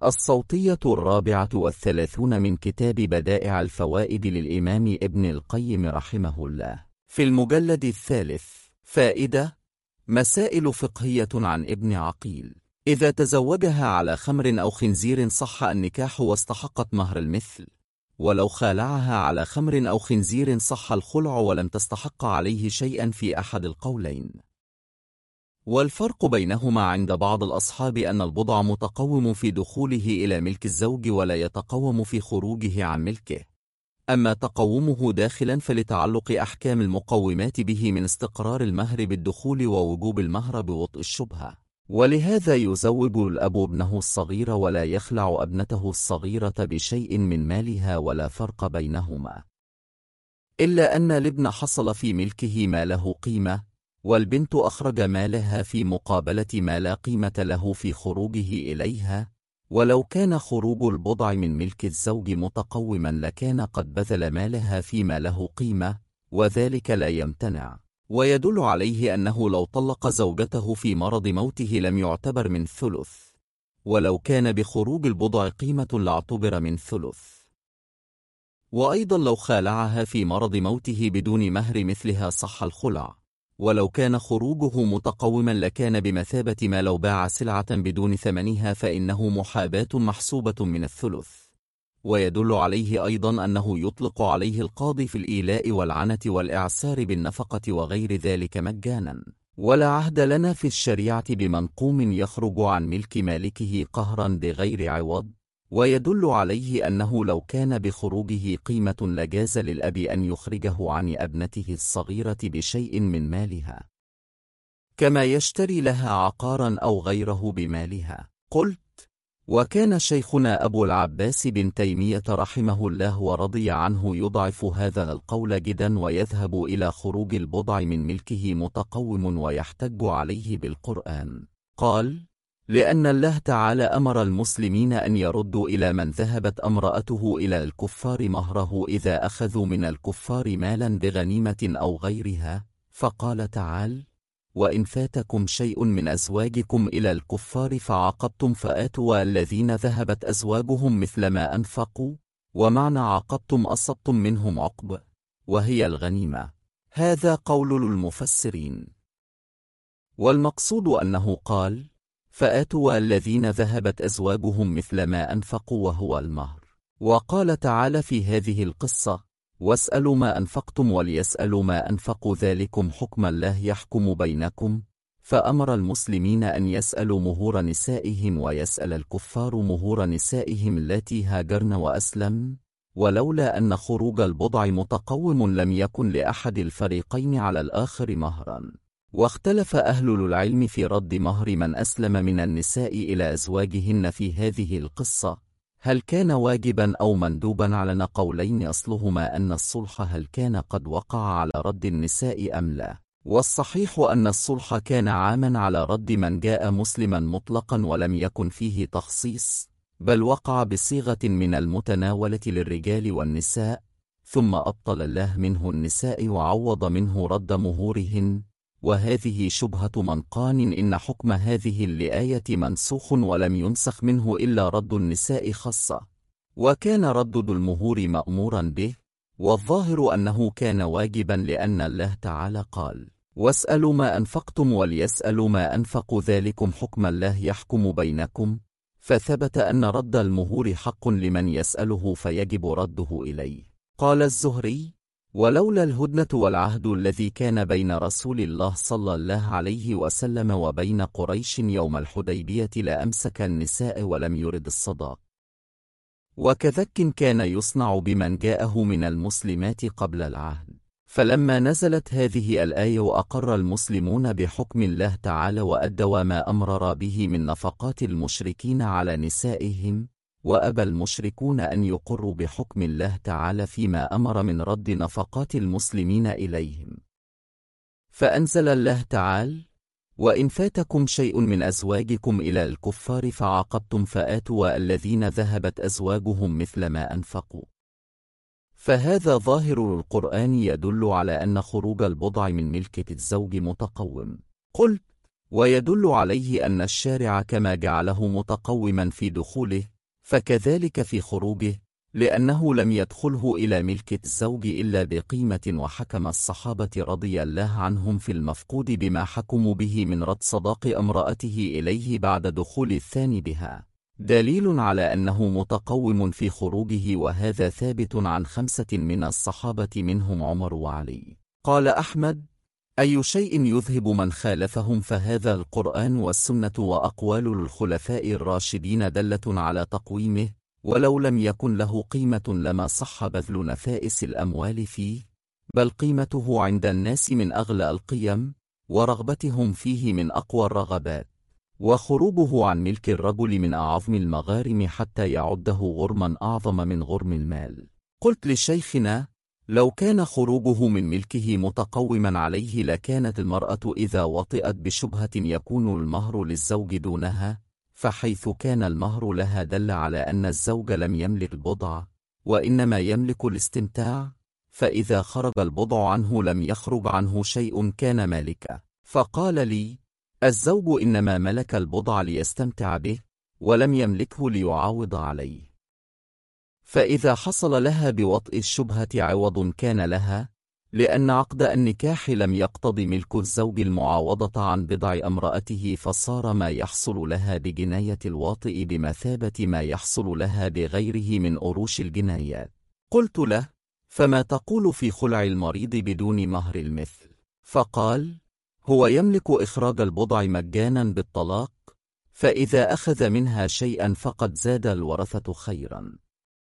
الصوتية 34 من كتاب بدائع الفوائد للإمام ابن القيم رحمه الله، في المجلد 3. فائدة: مسائل فقهية عن ابن عقيل. إذا تزوجها على خمر أو خنزير صح النكاح واستحقت مهر المثل، ولو خالعها على خمر أو خنزير صح الخلع ولم تستحق عليه شيئا في أحد القولين. والفرق بينهما عند بعض الأصحاب أن البضع متقوم في دخوله إلى ملك الزوج ولا يتقوم في خروجه عن ملكه، أما تقومه داخلا فلتعلق أحكام المقومات به من استقرار المهر بالدخول ووجوب المهر بوطء الشبهة، ولهذا يزوج الأب ابنه الصغير ولا يخلع ابنته الصغيرة بشيء من مالها ولا فرق بينهما، إلا أن الابن حصل في ملكه ما له قيمة، والبنت أخرج مالها في مقابلة ما لا قيمة له في خروجه إليها. ولو كان خروج البضع من ملك الزوج متقوما لكان قد بذل مالها فيما له قيمة، وذلك لا يمتنع، ويدل عليه أنه لو طلق زوجته في مرض موته لم يعتبر من ثلث، ولو كان بخروج البضع قيمة لاعتبر من ثلث. وأيضا لو خالعها في مرض موته بدون مهر مثلها صح الخلع، ولو كان خروجه متقوما لكان بمثابة ما لو باع سلعة بدون ثمنها، فإنه محاباة محسوبة من الثلث. ويدل عليه أيضا أنه يطلق عليه القاضي في الإيلاء والعنة والإعسار بالنفقة وغير ذلك مجانا، ولا عهد لنا في الشريعة بمنقوم يخرج عن ملك مالكه قهرا بغير عوض. ويدل عليه أنه لو كان بخروجه قيمة لجاز للأب أن يخرجه عن ابنته الصغيرة بشيء من مالها، كما يشتري لها عقارا أو غيره بمالها. قلت: وكان شيخنا أبو العباس بن تيمية رحمه الله ورضي عنه يضعف هذا القول جدا، ويذهب إلى خروج البضع من ملكه متقوم ويحتج عليه بالقرآن. قال: لأن الله تعالى أمر المسلمين أن يردوا إلى من ذهبت امرأته إلى الكفار مهره إذا أخذوا من الكفار مالا بغنيمة أو غيرها، فقال تعالى: وإن فاتكم شيء من أزواجكم إلى الكفار فعاقبتم فآتوا الذين ذهبت أزواجهم مثل ما أنفقوا، ومعنى عاقبتم أصبتم منهم عقب، وهي الغنيمة. هذا قول المفسرين، والمقصود أنه قال: فآتوا الذين ذهبت أزواجهم مثل ما أنفقوا وهو المهر. وقال تعالى في هذه القصة: واسألوا ما أنفقتم وليسألوا ما أنفقوا ذلكم حكم الله يحكم بينكم. فأمر المسلمين أن يسألوا مهور نسائهم ويسأل الكفار مهور نسائهم التي هاجرن وأسلمن، ولولا أن خروج البضع متقوم لم يكن لأحد الفريقين على الآخر مهرا. واختلف أهل العلم في رد مهر من أسلم من النساء إلى أزواجهن في هذه القصة، هل كان واجبا أو مندوبا على قولين أصلهما أن الصلح هل كان قد وقع على رد النساء أم لا. والصحيح أن الصلح كان عاما على رد من جاء مسلما مطلقا ولم يكن فيه تخصيص، بل وقع بصيغة من المتناولة للرجال والنساء، ثم أبطل الله منه النساء وعوض منه رد مهورهن. وهذه شبهة من قال إن حكم هذه الآية منسوخ ولم ينسخ منه إلا رد النساء خاصة، وكان ردد المهور مأمورا به، والظاهر أنه كان واجبا، لأن الله تعالى قال: واسألوا ما أنفقتم وليسألوا ما أنفقوا ذلكم حكم الله يحكم بينكم. فثبت أن رد المهور حق لمن يسأله فيجب رده إليه. قال الزهري: ولولا الهدنة والعهد الذي كان بين رسول الله صلى الله عليه وسلم وبين قريش يوم الحديبية لأمسك النساء ولم يرد الصداق. وكذلك كان يصنع بمن جاءه من المسلمات قبل العهد. فلما نزلت هذه الآية وأقر المسلمون بحكم الله تعالى وأدوا ما أمر به من نفقات المشركين على نسائهم، وأبى المشركون أن يقروا بحكم الله تعالى فيما أمر من رد نفقات المسلمين إليهم، فأنزل الله تعالى: وإن فاتكم شيء من أزواجكم إلى الكفار فعاقبتم فآتوا الذين ذهبت أزواجهم مثل ما أنفقوا. فهذا ظاهر القرآن يدل على أن خروج البضع من ملكة الزوج متقوم. قلت: ويدل عليه أن الشارع كما جعله متقوما في دخوله فكذلك في خروجه، لأنه لم يدخله إلى ملك الزوج إلا بقيمة، وحكم الصحابة رضي الله عنهم في المفقود بما حكموا به من رد صداق امرأته إليه بعد دخول الثاني بها، دليل على أنه متقوم في خروجه، وهذا ثابت عن 5 من الصحابة منهم عمر وعلي. قال أحمد: أي شيء يذهب من خالفهم؟ فهذا القرآن والسنة وأقوال الخلفاء الراشدين دلة على تقويمه، ولو لم يكن له قيمة لما صح بذل نفائس الأموال فيه، بل قيمته عند الناس من أغلى القيم، ورغبتهم فيه من أقوى الرغبات، وخروجه عن ملك الرجل من أعظم المغارم حتى يعده غرما أعظم من غرم المال. قلت لشيخنا: لو كان خروجه من ملكه متقوما عليه لكانت المرأة إذا وطئت بشبهة يكون المهر للزوج دونها، فحيث كان المهر لها دل على أن الزوج لم يملك البضع، وإنما يملك الاستمتاع، فإذا خرج البضع عنه لم يخرج عنه شيء كان مالكا. فقال لي: الزوج إنما ملك البضع ليستمتع به، ولم يملكه ليعاوض عليه، فإذا حصل لها بوطئ الشبهة عوض كان لها، لأن عقد النكاح لم يقتض ملك الزوج المعاوضة عن بضع امرأته، فصار ما يحصل لها بجناية الواطئ بمثابة ما يحصل لها بغيره من أروش الجنايات. قلت له: فما تقول في خلع المريض بدون مهر المثل؟ فقال: هو يملك إخراج البضع مجانا بالطلاق، فإذا أخذ منها شيئا فقد زاد الورثة خيرا.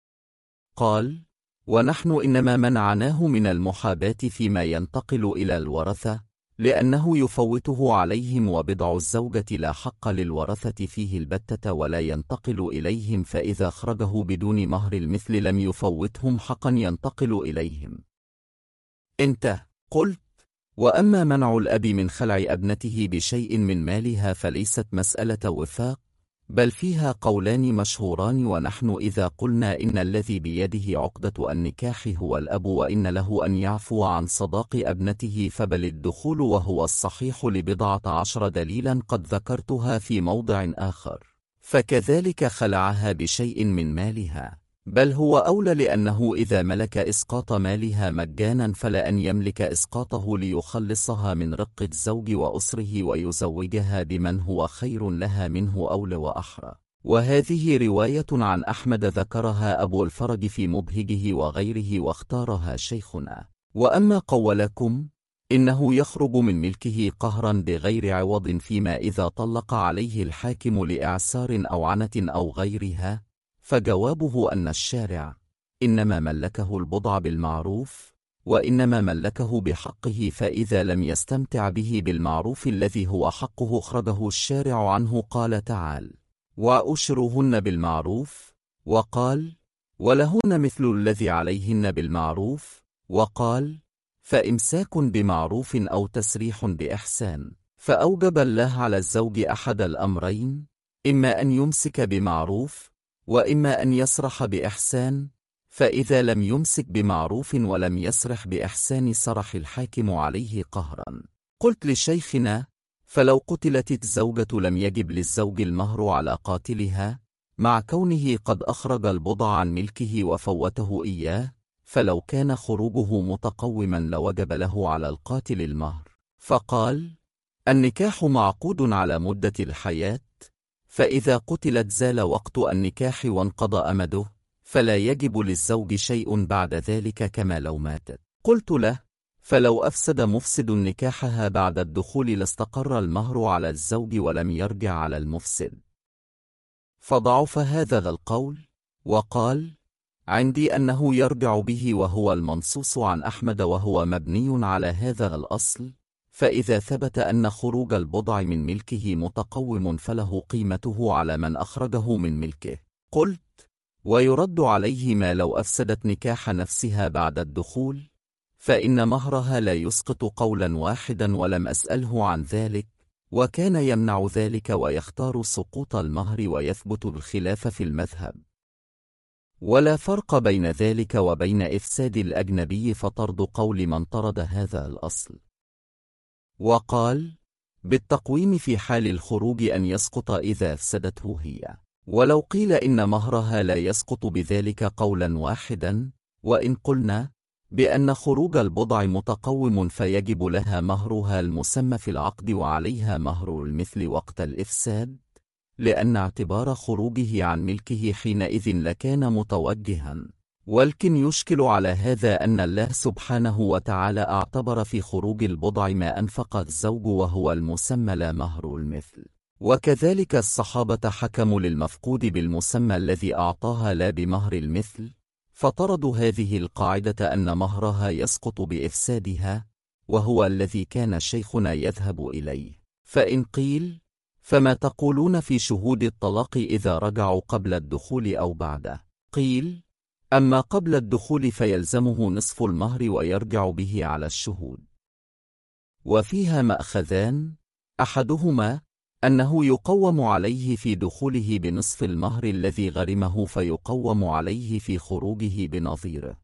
قال: ونحن إنما منعناه من المحاباة فيما ينتقل إلى الورثة، لأنه يفوته عليهم، وبضع الزوجة لا حق للورثة فيه البتة ولا ينتقل إليهم، فإذا أخرجه بدون مهر المثل لم يفوتهم حقا ينتقل إليهم. انت. قلت: وأما منع الأب من خلع ابنته بشيء من مالها فليست مسألة وفاق، بل فيها قولان مشهوران، ونحن إذا قلنا إن الذي بيده عقدة النكاح هو الأب وإن له أن يعفو عن صداق ابنته فبل الدخول وهو الصحيح ل12 دليلا قد ذكرتها في موضع آخر، فكذلك خلعها بشيء من مالها، بل هو أولى، لأنه إذا ملك إسقاط مالها مجانا فلا أن يملك إسقاطه ليخلصها من رق الزوج وأسره ويزوجها بمن هو خير لها منه أولى وأحرى. وهذه رواية عن أحمد ذكرها أبو الفرج في مبهجه وغيره واختارها شيخنا. وأما قولكم إنه يخرج من ملكه قهرا بغير عوض فيما إذا طلق عليه الحاكم لإعسار أو عنة أو غيرها، فجوابه أن الشارع إنما ملكه البضع بالمعروف، وإنما ملكه بحقه، فإذا لم يستمتع به بالمعروف الذي هو حقه أخرجه الشارع عنه. قال تعالى: وأشرهن بالمعروف، وقال: ولهن مثل الذي عليهن بالمعروف، وقال: فإمساك بمعروف أو تسريح بإحسان. فأوجب الله على الزوج أحد الأمرين، إما أن يمسك بمعروف، وإما أن يسرح بإحسان، فإذا لم يمسك بمعروف ولم يسرح بإحسان سرح الحاكم عليه قهرا. قلت لشيخنا: فلو قتلت الزوجة لم يجب للزوج المهر على قاتلها، مع كونه قد أخرج البضع عن ملكه وفوته إياه، فلو كان خروجه متقوما لوجب له على القاتل المهر. فقال: النكاح معقود على مدة الحياة، فإذا قتلت زال وقت النكاح وانقضى أمده، فلا يجب للزوج شيء بعد ذلك كما لو ماتت. قلت له: فلو أفسد مفسد نكاحها بعد الدخول لاستقر المهر على الزوج ولم يرجع على المفسد. فضعف هذا القول، وقال: عندي أنه يرجع به، وهو المنصوص عن أحمد، وهو مبني على هذا الأصل، فإذا ثبت أن خروج البضع من ملكه متقوم فله قيمته على من أخرجه من ملكه. قلت: ويرد عليه ما لو أفسدت نكاح نفسها بعد الدخول، فإن مهرها لا يسقط قولا واحدا، ولم أسأله عن ذلك، وكان يمنع ذلك ويختار سقوط المهر، ويثبت الخلاف في المذهب، ولا فرق بين ذلك وبين إفساد الأجنبي، فطرد قول من طرد هذا الأصل. وقال: بالتقويم في حال الخروج أن يسقط إذا أفسدته هي، ولو قيل إن مهرها لا يسقط بذلك قولا واحدا، وإن قلنا بأن خروج البضع متقوم فيجب لها مهرها المسمى في العقد وعليها مهر المثل وقت الإفساد، لأن اعتبار خروجه عن ملكه حينئذ لكان متوجها. ولكن يشكل على هذا أن الله سبحانه وتعالى اعتبر في خروج البضع ما أنفق الزوج وهو المسمى لا مهر المثل، وكذلك الصحابة حكموا للمفقود بالمسمى الذي أعطاها لا بمهر المثل، فطردوا هذه القاعدة أن مهرها يسقط بإفسادها، وهو الذي كان شيخنا يذهب إليه. فإن قيل فما تقولون في شهود الطلاق إذا رجعوا قبل الدخول أو بعده؟ قيل أما قبل الدخول فيلزمه نصف المهر ويرجع به على الشهود، وفيها مأخذان، أحدهما أنه يقوم عليه في دخوله بنصف المهر الذي غرمه فيقوم عليه في خروجه بنظيره،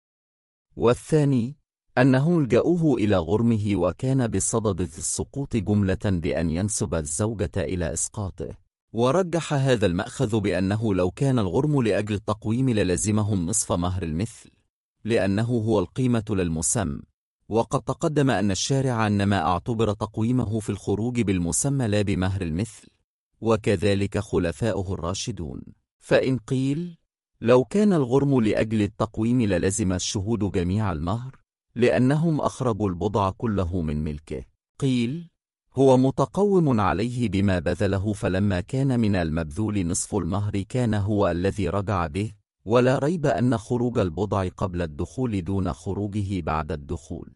والثاني أنه لجأوه إلى غرمه وكان بصدد السقوط جملة بأن ينسب الزوجة إلى إسقاطه. ورجح هذا المأخذ بأنه لو كان الغرم لأجل التقويم للزمهم نصف مهر المثل، لأنه هو القيمة للمسمى، وقد تقدم أن الشارع إنما اعتبر تقويمه في الخروج بالمسمى لا بمهر المثل، وكذلك خلفاؤه الراشدون. فإن قيل لو كان الغرم لأجل التقويم للزم الشهود جميع المهر لأنهم أخرجوا البضع كله من ملكه، قيل هو متقوم عليه بما بذله، فلما كان من المبذول نصف المهر كان هو الذي رجع به، ولا ريب أن خروج البضع قبل الدخول دون خروجه بعد الدخول،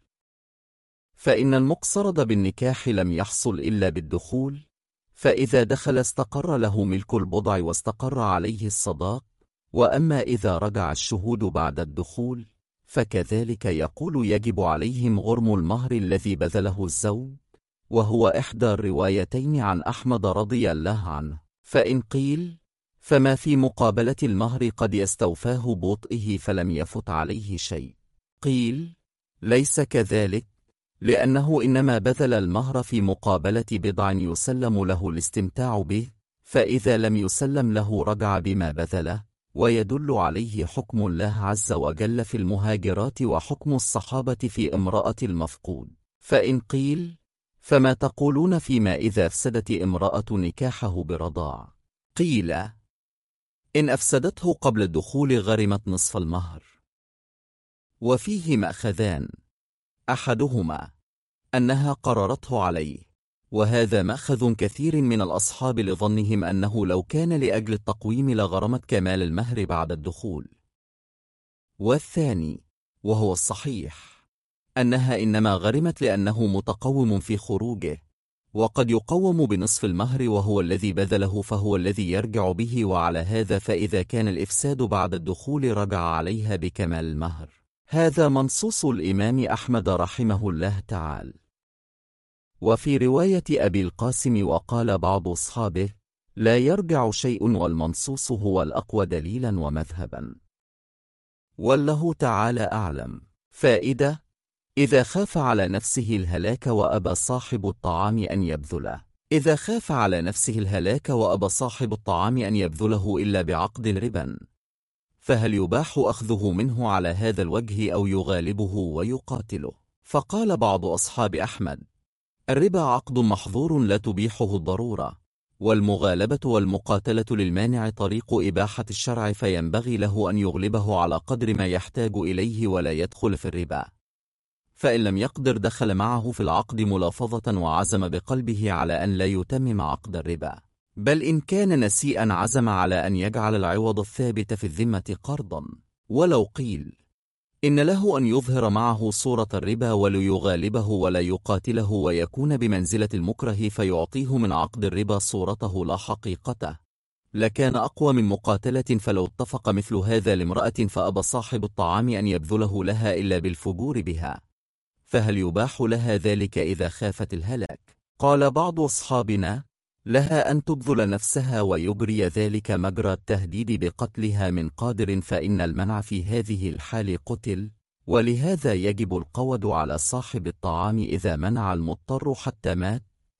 فإن المقصرد بالنكاح لم يحصل إلا بالدخول، فإذا دخل استقر له ملك البضع واستقر عليه الصداق، وأما إذا رجع الشهود بعد الدخول فكذلك يقول يجب عليهم غرم المهر الذي بذله الزوج، وهو إحدى الروايتين عن أحمد رضي الله عنه. فإن قيل فما في مقابلة المهر قد يستوفاه بوطئه فلم يفت عليه شيء، قيل ليس كذلك، لأنه إنما بذل المهر في مقابلة بضع يسلم له الاستمتاع به، فإذا لم يسلم له رجع بما بذله، ويدل عليه حكم الله عز وجل في المهاجرات وحكم الصحابة في امرأة المفقود. فإن قيل فما تقولون فيما إذا أفسدت امرأة نكاحه برضاع؟ قيل إن أفسدته قبل الدخول غرمت نصف المهر، وفيه مأخذان، أحدهما أنها قررته عليه، وهذا مأخذ كثير من الأصحاب لظنهم أنه لو كان لأجل التقويم لغرمت كمال المهر بعد الدخول، والثاني وهو الصحيح أنها إنما غرمت لأنه متقوم في خروجه، وقد يقوم بنصف المهر وهو الذي بذله فهو الذي يرجع به، وعلى هذا فإذا كان الإفساد بعد الدخول رجع عليها بكمال المهر. هذا منصوص الإمام أحمد رحمه الله تعالى. وفي رواية أبي القاسم وقال بعض أصحابه لا يرجع شيء، والمنصوص هو الأقوى دليلا ومذهبا، والله تعالى أعلم. فائدة: إذا خاف على نفسه الهلاك وأبى صاحب الطعام أن يبذله. إذا خاف على نفسه الهلاك وأبى صاحب الطعام أن يبذله إلا بعقد ربا، فهل يباح أخذه منه على هذا الوجه أو يغالبه ويقاتله؟ فقال بعض أصحاب أحمد: الربا عقد محظور لا تبيحه الضرورة، والمغالبة والمقاتلة للمانع طريق إباحة الشرع، فينبغي له أن يغلبه على قدر ما يحتاج إليه ولا يدخل في الربا، فإن لم يقدر دخل معه في العقد ملافظة وعزم بقلبه على أن لا يتمم عقد الربا، بل إن كان نسيئا عزم على أن يجعل العوض الثابت في الذمة قرضا. ولو قيل إن له أن يظهر معه صورة الربا وليغالبه ولا يقاتله ويكون بمنزلة المكره فيعطيه من عقد الربا صورته لا حقيقته، لكان أقوى من مقاتلة. فلو اتفق مثل هذا لامرأة فأبى صاحب الطعام أن يبذله لها إلا بالفجور بها، فهل يباح لها ذلك إذا خافت الهلاك؟ قال بعض أصحابنا: لها أن تبذل نفسها ويجري ذلك مجرى التهديد بقتلها من قادر، فإن المنع في هذه الحال قتل، ولهذا يجب القود على صاحب الطعام إذا منع المضطر حتى مات.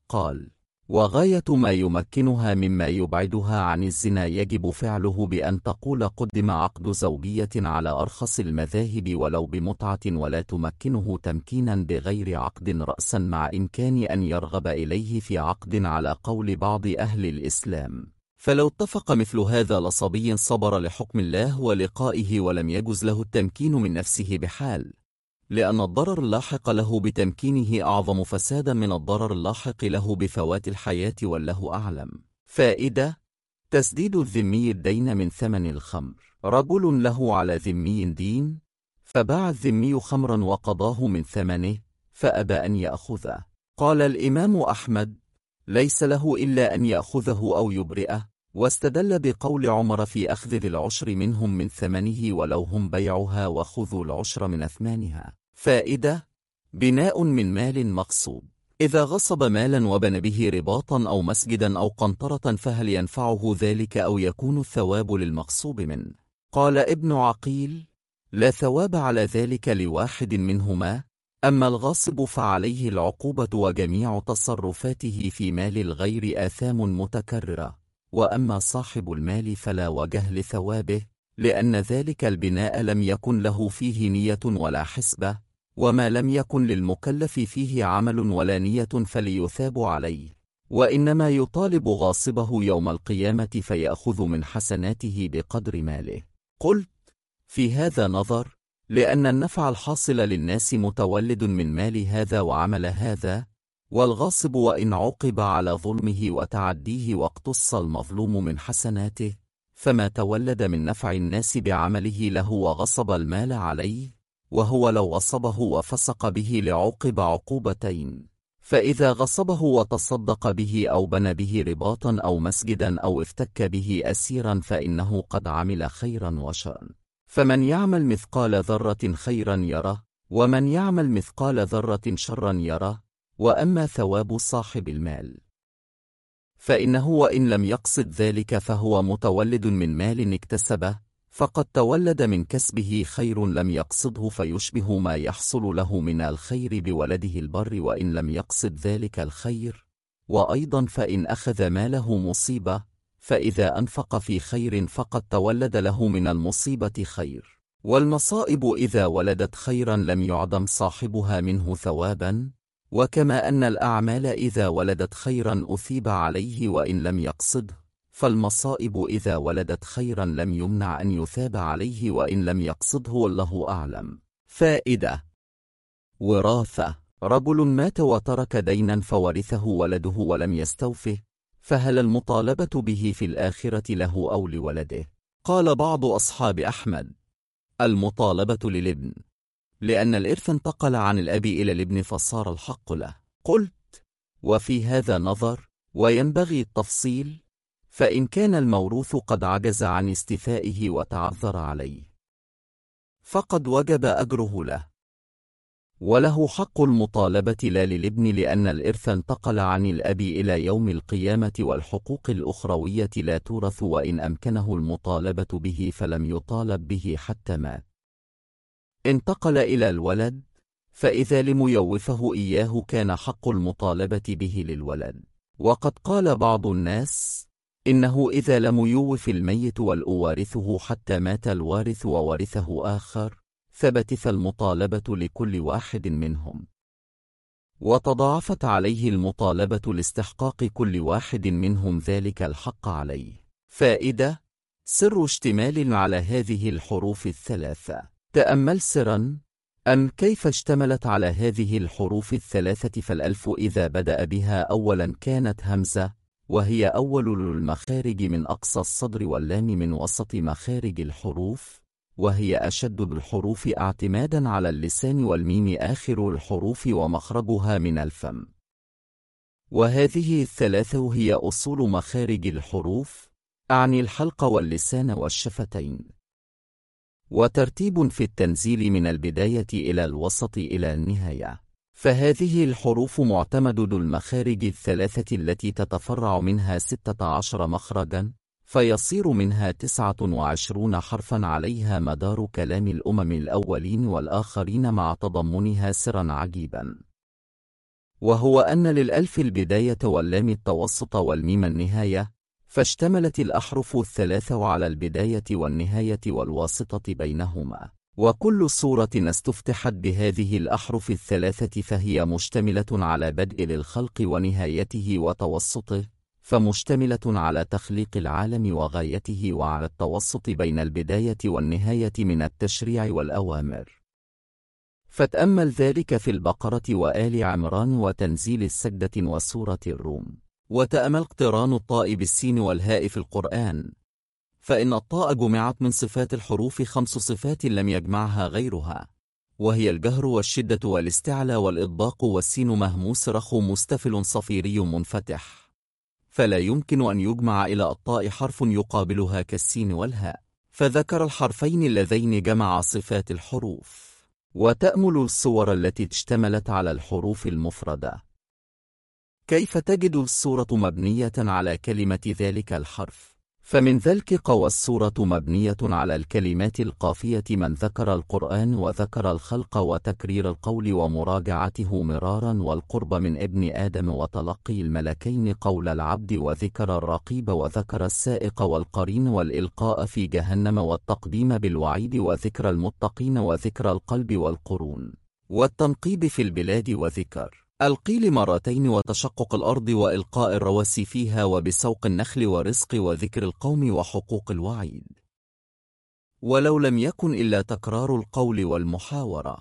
قال: وغاية ما يمكنها مما يبعدها عن الزنا يجب فعله بأن تقول قدم عقد زوجية على أرخص المذاهب ولو بمتعة، ولا تمكنه تمكينا بغير عقد رأسا، مع إمكان أن يرغب إليه في عقد على قول بعض أهل الإسلام. فلو اتفق مثل هذا لصبي صبر لحكم الله ولقائه ولم يجز له التمكين من نفسه بحال، لأن الضرر اللاحق له بتمكينه أعظم فسادا من الضرر اللاحق له بفوات الحياة، والله أعلم. فائدة: تسديد الذمي الدين من ثمن الخمر. رجل له على ذمي دين، فباع الذمي خمرا وقضاه من ثمنه، فأبى أن يأخذه. قال الإمام أحمد: ليس له إلا أن يأخذه أو يبرئه، واستدل بقول عمر في أخذ ذي العشر منهم من ثمنه ولو هم بيعها وخذوا العشر من أثمانها. فائدة: بناء من مال مغصوب. إذا غصب مالا وبنى به رباطا أو مسجدا أو قنطرة، فهل ينفعه ذلك أو يكون الثواب للمغصوب منه؟ قال ابن عقيل: لا ثواب على ذلك لواحد منهما، أما الغاصب فعليه العقوبة وجميع تصرفاته في مال الغير آثام متكررة، وأما صاحب المال فلا وجه لثوابه، لأن ذلك البناء لم يكن له فيه نية ولا حسبة، وما لم يكن للمكلف فيه عمل ولا نية فليثاب عليه، وإنما يطالب غاصبه يوم القيامة فيأخذ من حسناته بقدر ماله. قلت: في هذا نظر، لأن النفع الحاصل للناس متولد من مال هذا وعمل هذا، والغاصب وإن عوقب على ظلمه وتعديه واقتص المظلوم من حسناته، فما تولد من نفع الناس بعمله له وغصب المال عليه، وهو لو غصبه وفسق به لعوقب عقوبتين، فإذا غصبه وتصدق به أو بنى به رباطا أو مسجدا أو افتك به أسيرا فإنه قد عمل خيرا وشرا، فمن يعمل مثقال ذرة خيرا يره، ومن يعمل مثقال ذرة شرا يره. وأما ثواب صاحب المال فإنه وإن لم يقصد ذلك فهو متولد من مال اكتسبه، فقد تولد من كسبه خير لم يقصده، فيشبه ما يحصل له من الخير بولده البر وإن لم يقصد ذلك الخير. وأيضا فإن أخذ ماله مصيبة، فإذا أنفق في خير فقد تولد له من المصيبة خير، والمصائب إذا ولدت خيرا لم يعدم صاحبها منه ثوابا، وكما أن الأعمال إذا ولدت خيرا أثيب عليه وإن لم يقصده، فالمصائب إذا ولدت خيرا لم يمنع أن يثاب عليه وإن لم يقصده، والله أعلم. فائدة: وراثة. رجل مات وترك دينا فورثه ولده ولم يستوفه، فهل المطالبة به في الآخرة له أو لولده؟ قال بعض أصحاب أحمد: المطالبة للابن، لأن الإرث انتقل عن الأب إلى الابن فصار الحق له. قلت: وفي هذا نظر، وينبغي التفصيل، فإن كان الموروث قد عجز عن استيفائه وتعذر عليه فقد وجب أجره له، وله حق المطالبة لا للابن، لأن الإرث انتقل عن الأب إلى يوم القيامة، والحقوق الأخروية لا تورث، وإن أمكنه المطالبة به فلم يطالب به حتى مات. انتقل إلى الولد، فإذا لم يوفه إياه كان حق المطالبة به للولد. وقد قال بعض الناس إنه إذا لم يوف الميت والأوارثه حتى مات الوارث وورثه آخر، ثبتت المطالبة لكل واحد منهم، وتضاعفت عليه المطالبة لاستحقاق كل واحد منهم ذلك الحق عليه. فائدة: سر اشتمال على هذه الحروف الثلاثة. تأمل سرا أن كيف اشتملت على هذه الحروف الثلاثة، فالألف إذا بدأ بها أولا كانت همزة، وهي أول المخارج من أقصى الصدر، واللام من وسط مخارج الحروف، وهي أشد الحروف اعتمادا على اللسان، والميم آخر الحروف ومخرجها من الفم. وهذه الثلاثة هي أصول مخارج الحروف، أعني الحلق واللسان والشفتين. وترتيب في التنزيل من البداية إلى الوسط إلى النهاية. فهذه الحروف معتمد المخارج الثلاثة التي تتفرع منها 16 مخرجا، فيصير منها 29 حرفا عليها مدار كلام الأمم الأولين والآخرين، مع تضمنها سرا عجيبا. وهو أن للألف البداية واللام التوسط والميم النهاية، فاشتملت الأحرف الثلاث على البداية والنهاية والواسطة بينهما، وكل سورة استفتحت بهذه الأحرف الثلاثة فهي مشتملة على بدء للخلق ونهايته وتوسطه، فمشتملة على تخليق العالم وغايته وعلى التوسط بين البداية والنهاية من التشريع والأوامر. فتأمل ذلك في البقرة وآل عمران وتنزيل السجدة وسورة الروم. وتأمل اقتران الطاء بالسين والهاء في القرآن، فإن الطاء جمعت من صفات الحروف 5 صفات لم يجمعها غيرها، وهي الجهر والشدة والاستعلاء والإطباق، والسين مهموس رخو مستفل صفيري منفتح، فلا يمكن أن يجمع إلى الطاء حرف يقابلها كالسين والهاء، فذكر الحرفين اللذين جمع صفات الحروف. وتأمل الصور التي اشتملت على الحروف المفردة. كيف تجد السورة مبنية على كلمة ذلك الحرف؟ فمن ذلك قوى السورة مبنية على الكلمات القافية من ذكر القرآن وذكر الخلق وتكرير القول ومراجعته مرارا والقرب من ابن آدم وتلقي الملكين قول العبد وذكر الرقيب وذكر السائق والقرين والإلقاء في جهنم والتقديم بالوعيد وذكر المتقين وذكر القلب والقرون والتنقيب في البلاد وذكر القيل مرتين وتشقق الأرض وإلقاء الرواسي فيها وبسوق النخل ورزق وذكر القوم وحقوق الوعيد، ولو لم يكن إلا تكرار القول والمحاورة.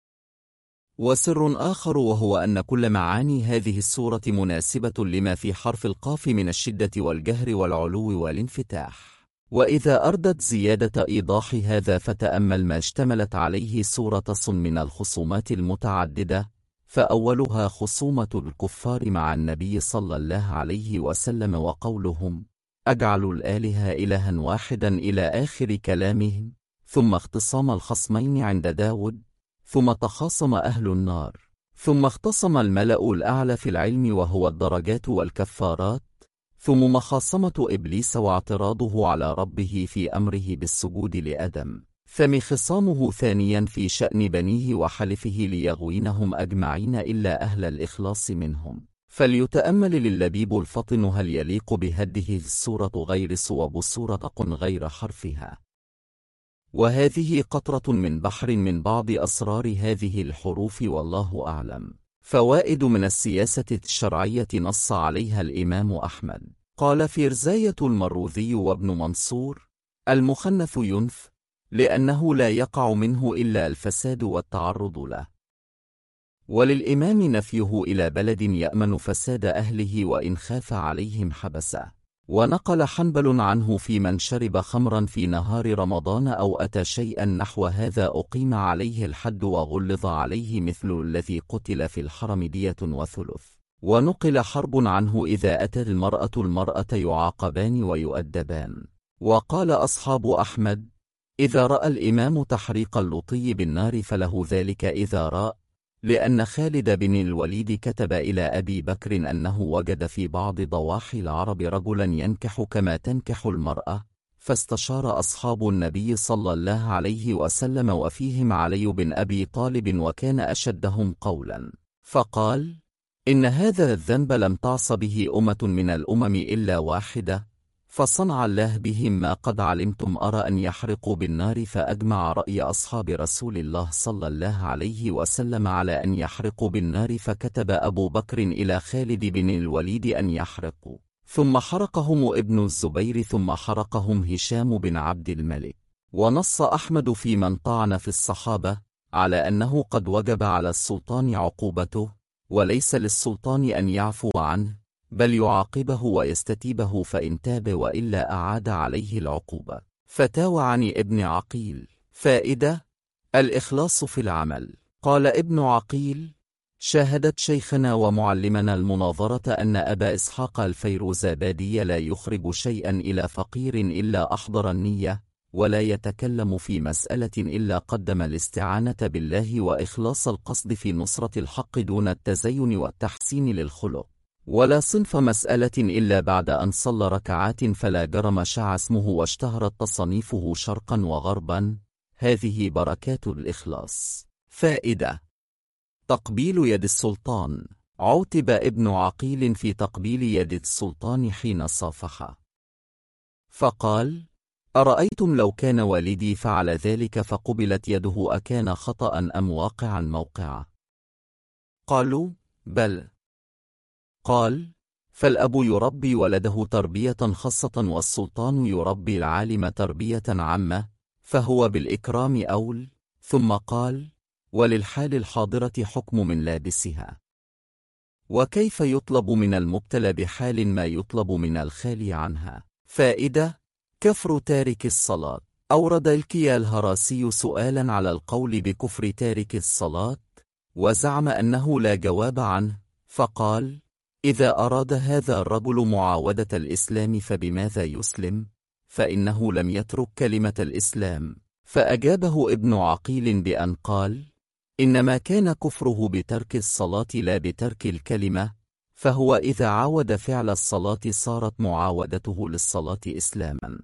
وسر آخر وهو أن كل معاني هذه السورة مناسبة لما في حرف القاف من الشدة والجهر والعلو والانفتاح. وإذا أردت زيادة إيضاح هذا فتأمل ما اشتملت عليه سورة صن من الخصومات المتعددة، فأولها خصومة الكفار مع النبي صلى الله عليه وسلم وقولهم أجعل الآلهة إلها واحدا إلى آخر كلامهم، ثم اختصام الخصمين عند داود، ثم تخاصم أهل النار، ثم اختصم الملأ الأعلى في العلم وهو الدرجات والكفارات، ثم مخاصمة إبليس واعتراضه على ربه في أمره بالسجود لآدم، ثم خصامه ثانيا في شأن بنيه وحلفه ليغوينهم أجمعين إلا أهل الإخلاص منهم. فليتأمل للبيب الفطن هل يليق بهذه السورة غير صواب سورة قن غير حرفها. وهذه قطرة من بحر من بعض أسرار هذه الحروف والله أعلم. فوائد من السياسة الشرعية نص عليها الإمام أحمد. قال فرزاية المروذي وابن منصور: المخنث ينف لأنه لا يقع منه إلا الفساد والتعرض له. وللإمام نفيه إلى بلد يأمن فساد أهله وإن خاف عليهم حبسه. ونقل حنبل عنه في من شرب خمرا في نهار رمضان أو أتى شيئا نحو هذا أقيم عليه الحد وغلظ عليه مثل الذي قتل في الحرم دية وثلث. ونقل حرب عنه إذا أتى المرأة يعاقبان ويؤدبان. وقال أصحاب أحمد: إذا رأى الإمام تحريق اللطي بالنار فله ذلك إذا رأى، لأن خالد بن الوليد كتب إلى أبي بكر أنه وجد في بعض ضواحي العرب رجلا ينكح كما تنكح المرأة، فاستشار أصحاب النبي صلى الله عليه وسلم وفيهم علي بن أبي طالب وكان أشدهم قولا، فقال: إن هذا الذنب لم تعص به أمة من الأمم إلا واحدة، فصنع الله بهم ما قد علمتم، أرى أن يحرقوا بالنار. فأجمع رأي أصحاب رسول الله صلى الله عليه وسلم على أن يحرقوا بالنار، فكتب أبو بكر إلى خالد بن الوليد أن يحرقوا، ثم حرقهم ابن الزبير، ثم حرقهم هشام بن عبد الملك. ونص أحمد في من طعن في الصحابة على أنه قد وجب على السلطان عقوبته، وليس للسلطان أن يعفو عنه، بل يعاقبه ويستتيبه، فإن تاب وإلا أعاد عليه العقوبة. فتاوى عن ابن عقيل. فائدة: الإخلاص في العمل. قال ابن عقيل: شاهدت شيخنا ومعلمنا المناظرة أن أبا إسحاق الفيروزابادي لا يخرج شيئا إلى فقير إلا أحضر النية، ولا يتكلم في مسألة إلا قدم الاستعانة بالله وإخلاص القصد في نصرة الحق دون التزين والتحسين للخلق، ولا صنف مسألة إلا بعد أن صلى ركعات فلا جرم شاع اسمه واشتهرت تصنيفه شرقا وغربا. هذه بركات الإخلاص. فائدة: تقبيل يد السلطان. عُوتب ابن عقيل في تقبيل يد السلطان حين صافحه، فقال: أرأيتم لو كان والدي فعل ذلك فقبلت يده أكان خطأ أم واقعا موقعه؟ قالوا: بل. قال: فالأب يربي ولده تربية خاصة والسلطان يربي العالم تربية عامة، فهو بالإكرام أول. ثم قال: وللحال الحاضرة حكم من لابسها. وكيف يطلب من المبتلى بحال ما يطلب من الخالي عنها؟ فائدة: كفر تارك الصلاة. أورد الكيا الهراسي سؤالا على القول بكفر تارك الصلاة، وزعم أنه لا جواب عنه، فقال: إذا أراد هذا الرجل معاودة الإسلام فبماذا يسلم؟ فإنه لم يترك كلمة الإسلام. فأجابه ابن عقيل بأن قال: إنما كان كفره بترك الصلاة لا بترك الكلمة، فهو إذا عاود فعل الصلاة صارت معاودته للصلاة إسلاما،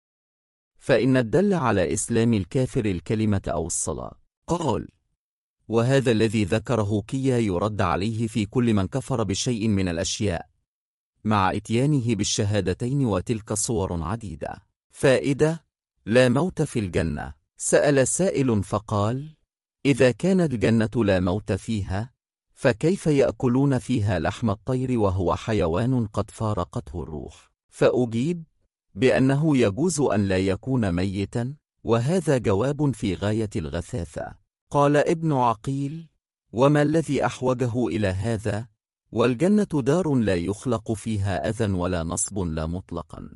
فإن الدل على إسلام الكافر الكلمة أو الصلاة. قال: وهذا الذي ذكره كيا يرد عليه في كل من كفر بشيء من الأشياء مع إتيانه بالشهادتين، وتلك صور عديدة. فائدة: لا موت في الجنة. سأل سائل فقال: إذا كانت الجنة لا موت فيها، فكيف يأكلون فيها لحم الطير وهو حيوان قد فارقته الروح؟ فأجيب بأنه يجوز أن لا يكون ميتا، وهذا جواب في غاية الغثاثة. قال ابن عقيل: وما الذي أحوجه إلى هذا؟ والجنة دار لا يخلق فيها أذى ولا نصب لا مطلقا،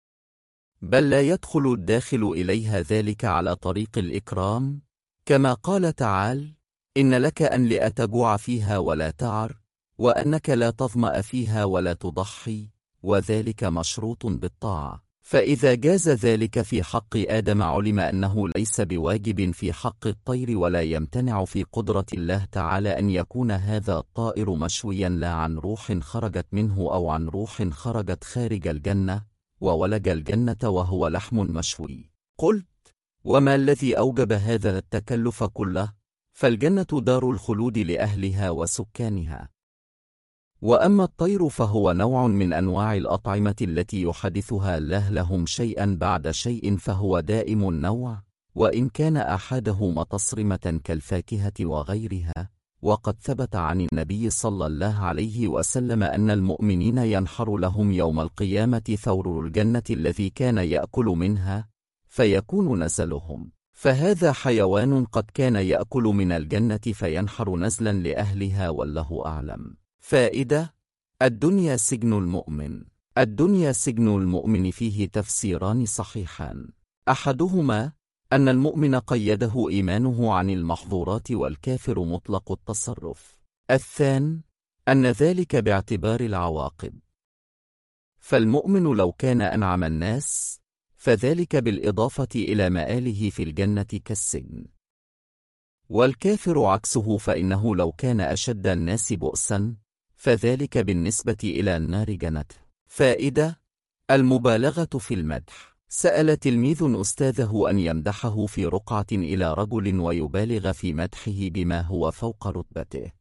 بل لا يدخل الداخل إليها ذلك على طريق الإكرام، كما قال تعالى: إن لك أن لا تجوع فيها ولا تعر، وأنك لا تظمأ فيها ولا تضحي، وذلك مشروط بالطاعة. فإذا جاز ذلك في حق آدم علم أنه ليس بواجب في حق الطير، ولا يمتنع في قدرة الله تعالى أن يكون هذا الطائر مشويا لا عن روح خرجت منه أو عن روح خرجت خارج الجنة وولج الجنة وهو لحم مشوي. قلت: وما الذي أوجب هذا التكلف كله؟ فالجنة دار الخلود لأهلها وسكانها، وأما الطير فهو نوع من أنواع الأطعمة التي يحدثها الله لهم شيئا بعد شيء، فهو دائم النوع، وإن كان أحده متصرمة كالفاكهة وغيرها. وقد ثبت عن النبي صلى الله عليه وسلم أن المؤمنين ينحر لهم يوم القيامة ثور الجنة الذي كان يأكل منها، فيكون نزلهم، فهذا حيوان قد كان يأكل من الجنة فينحر نزلا لأهلها، والله أعلم. فائدة: الدنيا سجن المؤمن. الدنيا سجن المؤمن فيه تفسيران صحيحان: أحدهما أن المؤمن قيده إيمانه عن المحظورات والكافر مطلق التصرف. الثاني أن ذلك باعتبار العواقب، فالمؤمن لو كان أنعم الناس فذلك بالإضافة إلى مآله في الجنة كالسجن، والكافر عكسه، فإنه لو كان أشد الناس بؤسا فذلك بالنسبة إلى النار جنته. فائدة: المبالغة في المدح. سأل تلميذ أستاذه أن يمدحه في رقعة إلى رجل ويبالغ في مدحه بما هو فوق رتبته،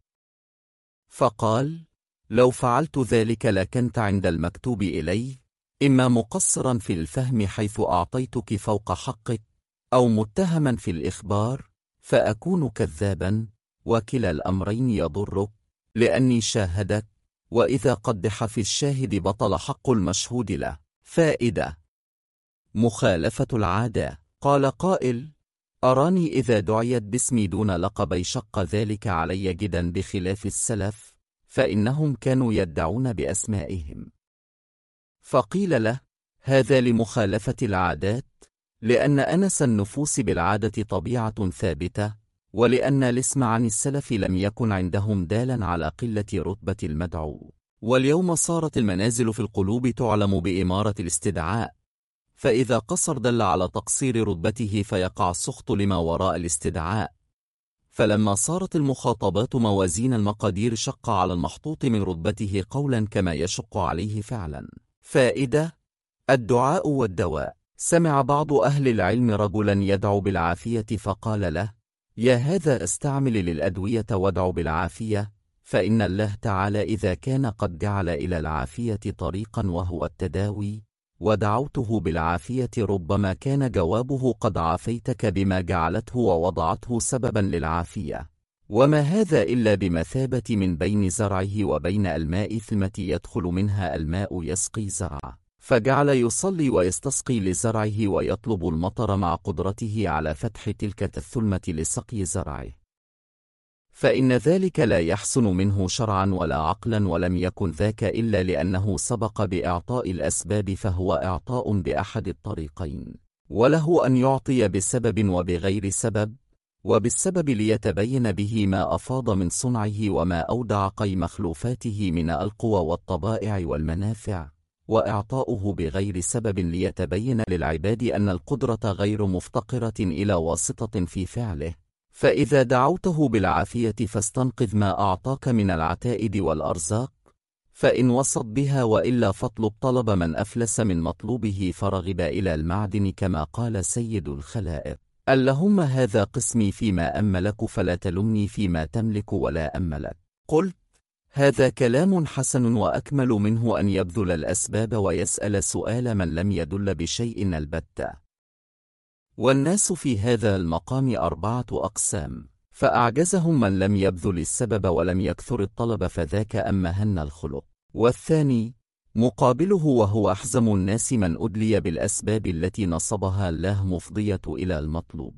فقال: لو فعلت ذلك لكنت عند المكتوب إلي إما مقصرا في الفهم حيث أعطيتك فوق حقك، أو متهما في الإخبار فأكون كذابا، وكلا الأمرين يضرك لأني شاهدك، وإذا قدح في الشاهد بطل حق المشهود له. فائدة: مخالفة العادة. قال قائل: أراني إذا دعيت باسمي دون لقبي شق ذلك علي جدا بخلاف السلف، فإنهم كانوا يدعون بأسمائهم. فقيل له: هذا لمخالفة العادات، لأن أنس النفوس بالعادة طبيعة ثابتة، ولأن الاسم عن السلف لم يكن عندهم دالا على قلة رتبة المدعو. واليوم صارت المنازل في القلوب تعلم بإمارة الاستدعاء، فإذا قصر دل على تقصير رتبته فيقع السخط لما وراء الاستدعاء. فلما صارت المخاطبات موازين المقادير شق على المحطوط من رتبته قولا كما يشق عليه فعلا. فائدة: الدعاء والدواء. سمع بعض أهل العلم رجلا يدعو بالعافية فقال له: يا هذا استعمل للأدوية وادع بالعافية، فإن الله تعالى إذا كان قد جعل إلى العافية طريقا وهو التداوي ودعوته بالعافية، ربما كان جوابه قد عافيتك بما جعلته ووضعته سببا للعافية، وما هذا إلا بمثابة من بين زرعه وبين الماء ثمة يدخل منها الماء يسقي زرعه، فجعل يصلي ويستسقي لزرعه ويطلب المطر مع قدرته على فتح تلك الثلمة لسقي زرعه، فإن ذلك لا يحسن منه شرعا ولا عقلا، ولم يكن ذاك إلا لأنه سبق بإعطاء الأسباب، فهو إعطاء بأحد الطريقين، وله أن يعطي بسبب وبغير سبب، وبالسبب ليتبين به ما أفاض من صنعه وما أودع قي مخلوفاته من القوى والطبائع والمنافع، وإعطاؤه بغير سبب ليتبين للعباد أن القدرة غير مفتقرة إلى واسطة في فعله، فإذا دعوته بالعافية فاستنقذ ما أعطاك من العتائد والأرزاق، فإن وصت بها، وإلا فاطلب طلب من أفلس من مطلوبه فرغب إلى المعدن، كما قال سيد الخلائق: اللهم هذا قسمي فيما أملك فلا تلمني فيما تملك ولا أملك. قلت: هذا كلام حسن، وأكمل منه أن يبذل الأسباب ويسأل سؤال من لم يدل بشيء البتة. والناس في هذا المقام 4 أقسام، فأعجزهم من لم يبذل السبب ولم يكثر الطلب، فذاك أمهن الخلق. والثاني مقابله، وهو أحزم الناس، من أدلي بالأسباب التي نصبها الله مفضية إلى المطلوب،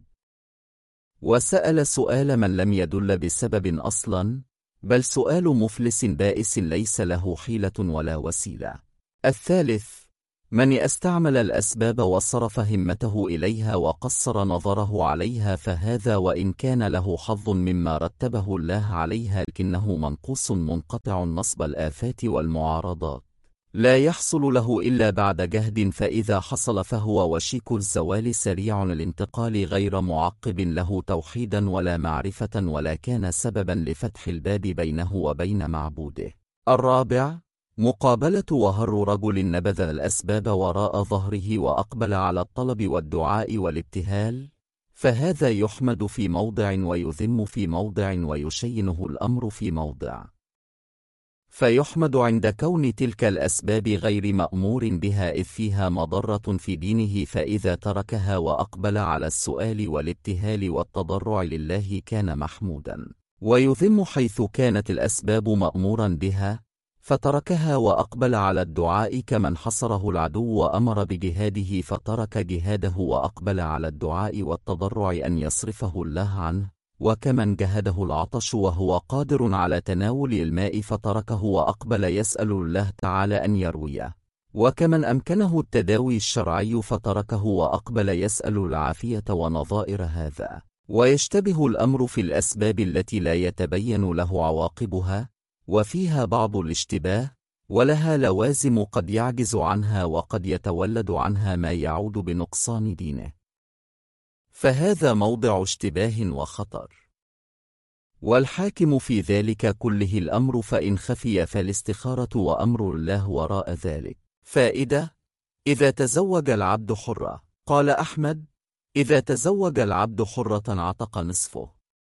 وسأل سؤال من لم يدل بسبب أصلا، بل سؤال مفلس بائس ليس له حيلة ولا وسيلة. الثالث من استعمل الأسباب وصرف همته إليها وقصر نظره عليها، فهذا وإن كان له حظ مما رتبه الله عليها، لكنه منقوص منقطع نصب الآفات والمعارضات، لا يحصل له إلا بعد جهد، فإذا حصل فهو وشيك الزوال سريع الانتقال، غير معقب له توحيدا ولا معرفة، ولا كان سببا لفتح الباب بينه وبين معبوده. الرابع مقابلة وهر رجل نبذ الأسباب وراء ظهره وأقبل على الطلب والدعاء والابتهال، فهذا يحمد في موضع ويذم في موضع ويشينه الأمر في موضع، فيحمد عند كون تلك الأسباب غير مأمور بها إذ فيها مضرة في دينه، فإذا تركها وأقبل على السؤال والابتهال والتضرع لله كان محمودا، ويذم حيث كانت الأسباب مأمورا بها فتركها وأقبل على الدعاء، كمن حصره العدو وأمر بجهاده فترك جهاده وأقبل على الدعاء والتضرع أن يصرفه الله عنه، وكمن جهده العطش وهو قادر على تناول الماء فتركه وأقبل يسأل الله تعالى أن يرويه، وكمن أمكنه التداوي الشرعي فتركه وأقبل يسأل العافية ونظائر هذا. ويشتبه الأمر في الأسباب التي لا يتبين له عواقبها، وفيها بعض الاشتباه، ولها لوازم قد يعجز عنها وقد يتولد عنها ما يعود بنقصان دينه، فهذا موضع اشتباه وخطر. والحاكم في ذلك كله الأمر، فإن خفي فالاستخارة وأمر الله وراء ذلك. فائدة: إذا تزوج العبد حرة. قال أحمد: إذا تزوج العبد حرة عتق نصفه.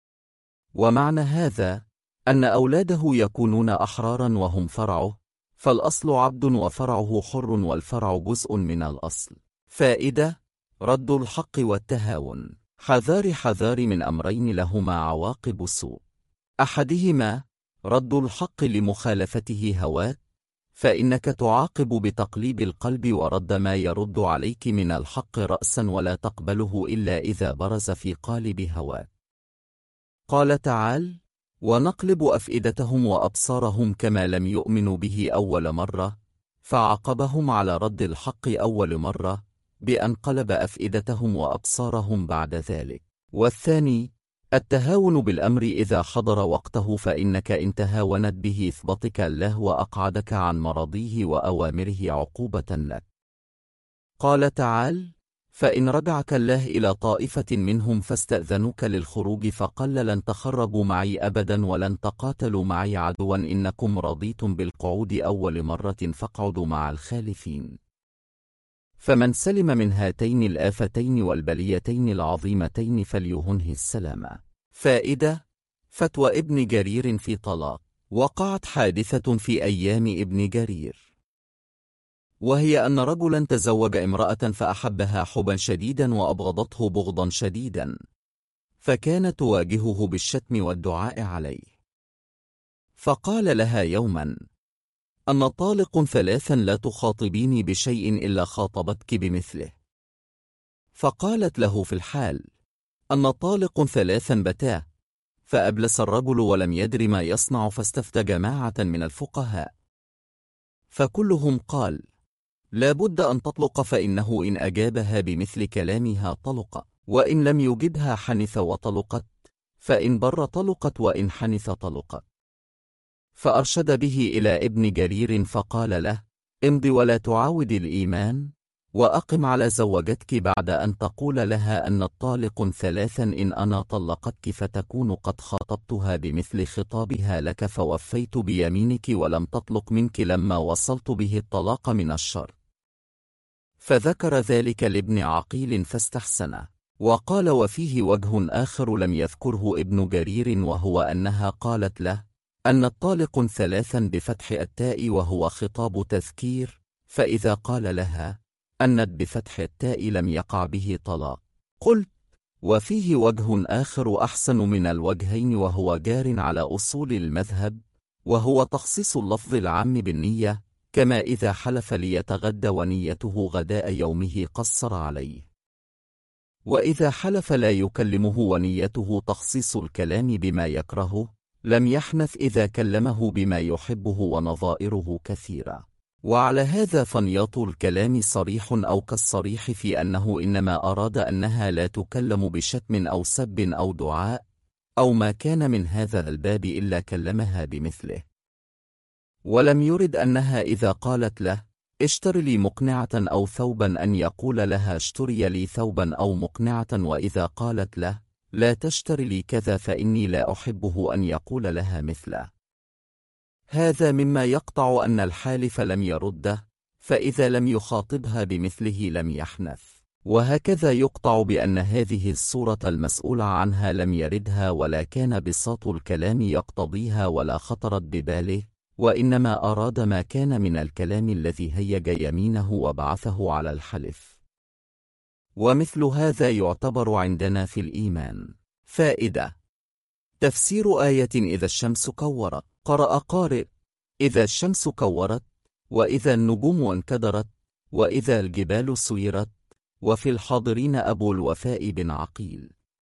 ومعنى هذا أن أولاده يكونون أحرارا وهم فرعه، فالأصل عبد وفرعه حر، والفرع جزء من الأصل. فائدة: رد الحق والتهاون. حذار من أمرين لهما عواقب سوء: أحدهما رد الحق لمخالفته هواك، فإنك تعاقب بتقليب القلب ورد ما يرد عليك من الحق رأسا، ولا تقبله إلا إذا برز في قالب هواك. قال تعالى: ونقلب أفئدتهم وأبصارهم كما لم يؤمنوا به أول مرة، فعاقبهم على رد الحق أول مرة بأن قلب أفئدتهم وأبصارهم بعد ذلك. والثاني التهاون بالأمر إذا حضر وقته، فإنك إن تهاونت به اثبتك الله وأقعدك عن مراضيه وأوامره عقوبة لك. قال تعالى: فإن رجعك الله إلى طائفة منهم فاستأذنوك للخروج فقل لن تخرجوا معي أبدا ولن تقاتلوا معي عدوا إنكم رضيتم بالقعود أول مرة فاقعدوا مع الخالفين. فمن سلم من هاتين الآفتين والبليتين العظيمتين فليهنه السلام. فائدة: فتوى ابن جرير في طلاق. وقعت حادثة في أيام ابن جرير، وهي أن رجلا تزوج امرأة فأحبها حبا شديدا وأبغضته بغضا شديدا، فكانت تواجهه بالشتم والدعاء عليه. فقال لها يوما: أنا طالق ثلاثا، لا تخاطبيني بشيء إلا خاطبتك بمثله. فقالت له في الحال: أنا طالق ثلاثا بتاه. فأبلس الرجل ولم يدر ما يصنع، فاستفتى جماعة من الفقهاء، فكلهم قال: لا بد أن تطلق، فإنه إن أجابها بمثل كلامها طلق، وإن لم يجبها حنث وطلقت، فإن بر طلقت وإن حنث طلقت. فأرشد به إلى ابن جرير فقال له: امض ولا تعاود الإيمان، وأقم على زوجتك بعد أن تقول لها أن الطالق ثلاثا إن أنا طلقتك، فتكون قد خاطبتها بمثل خطابها لك، فوفيت بيمينك ولم تطلق منك لما وصلت به الطلاق من الشر. فذكر ذلك لابن عقيل فاستحسنه، وقال: وفيه وجه آخر لم يذكره ابن جرير، وهو أنها قالت له أن الطالق ثلاثا بفتح التاء، وهو خطاب تذكير، فإذا قال لها أنت بفتح التاء لم يقع به طلاق. قلت: وفيه وجه آخر أحسن من الوجهين، وهو جار على أصول المذهب، وهو تخصيص اللفظ العام بالنية، كما إذا حلف ليتغدى ونيته غداء يومه قصر عليه، وإذا حلف لا يكلمه ونيته تخصيص الكلام بما يكرهه لم يحنث إذا كلمه بما يحبه، ونظائره كثيرة. وعلى هذا فنياط الكلام صريح أو كالصريح في أنه إنما أراد أنها لا تكلم بشتم أو سب أو دعاء أو ما كان من هذا الباب إلا كلمها بمثله، ولم يرد أنها إذا قالت له اشتر لي مقنعة أو ثوبا أن يقول لها اشتري لي ثوبا أو مقنعة، وإذا قالت له لا تشتري لي كذا فإني لا أحبه أن يقول لها مثله. هذا مما يقطع أن الحالف لم يرده، فإذا لم يخاطبها بمثله لم يحنث. وهكذا يقطع بأن هذه الصورة المسؤول عنها لم يردها، ولا كان بساط الكلام يقتضيها ولا خطرت بباله، وإنما أراد ما كان من الكلام الذي هيج يمينه وبعثه على الحلف. ومثل هذا يعتبر عندنا في الإيمان. فائدة: تفسير آية إذا الشمس كورت. قرأ قارئ: إذا الشمس كورت، وإذا النجوم انكدرت، وإذا الجبال سيرت. وفي الحاضرين أبو الوفاء بن عقيل.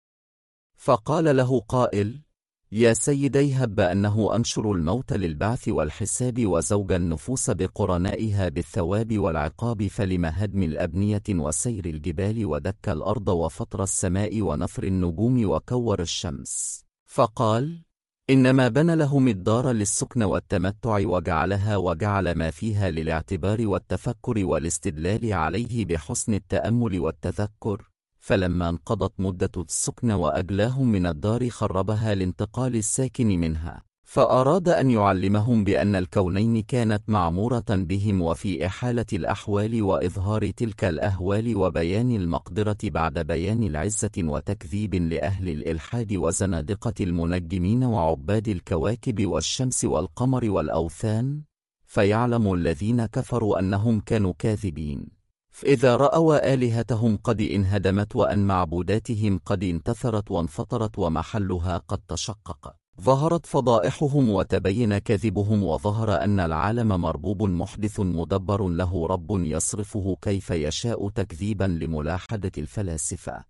فقال له قائل: يا سيدي، هب أنه أنشر الموت للبعث والحساب، وزوج النفوس بقرنائها بالثواب والعقاب، فلم هدم الأبنية وسير الجبال ودك الأرض وفطر السماء ونفر النجوم وكور الشمس؟ فقال: إنما بنى لهم الدار للسكن والتمتع، وجعل ما فيها للاعتبار والتفكر والاستدلال عليه بحسن التأمل والتذكر، فلما انقضت مدة السكن وأجلاهم من الدار خربها لانتقال الساكن منها، فأراد أن يعلمهم بأن الكونين كانت معمورة بهم، وفي إحالة الأحوال وإظهار تلك الأهوال وبيان المقدرة بعد بيان العزة، وتكذيب لأهل الإلحاد وزنادقة المنجمين وعباد الكواكب والشمس والقمر والأوثان، فيعلم الذين كفروا أنهم كانوا كاذبين. فإذا رأوا آلهتهم قد انهدمت وأن معبوداتهم قد انتثرت وانفطرت ومحلها قد تشقق، ظهرت فضائحهم وتبين كذبهم، وظهر أن العالم مربوب محدث مدبر له رب يصرفه كيف يشاء، تكذيبا لملاحدة الفلاسفة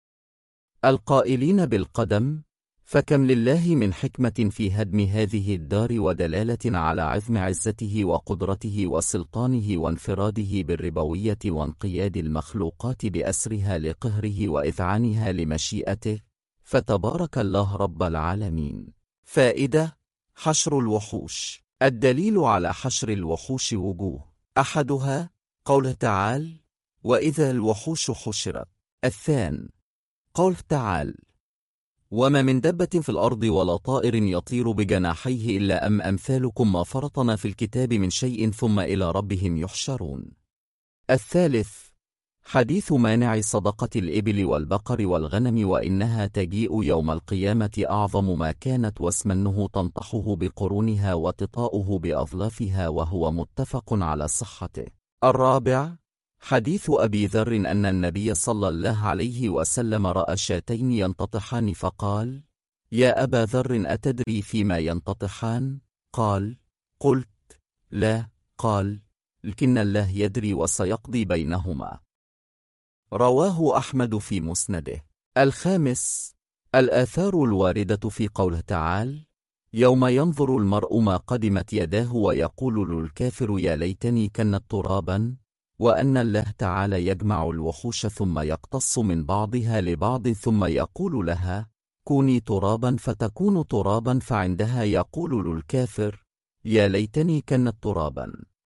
القائلين بالقدم. فكم لله من حكمة في هدم هذه الدار، ودلالة على عظم عزته وقدرته وسلطانه وانفراده بالربوية وانقياد المخلوقات بأسرها لقهره وإذعانها لمشيئته، فتبارك الله رب العالمين. فائدة: حشر الوحوش. الدليل على حشر الوحوش وجوه: أحدها قوله تعالى: وإذا الوحوش حشرت. الثاني قوله تعالى: وما من دابة في الأرض ولا طائر يطير بجناحيه إلا أمثالكم ما فرطنا في الكتاب من شيء ثم إلى ربهم يحشرون. الثالث حديث مانع صدقة الإبل والبقر والغنم وإنها تجيء يوم القيامة أعظم ما كانت واسمنه تنطحه بقرونها وتطاؤه بأظلافها وهو متفق على صحته. الرابع حديث أبي ذر أن النبي صلى الله عليه وسلم رأى شاتين ينتطحان فقال: يا أبا ذر أتدري فيما ينتطحان؟ قال: قلت: لا. قال: لكن الله يدري وسيقضي بينهما. رواه أحمد في مسنده. الخامس الآثار الواردة في قوله تعالى: يوم ينظر المرء ما قدمت يداه ويقول للكافر يا ليتني كنت ترابا، وأن الله تعالى يجمع الوحوش ثم يقتص من بعضها لبعض ثم يقول لها كوني ترابا فتكون ترابا، فعندها يقول للكافر يا ليتني كنت ترابا.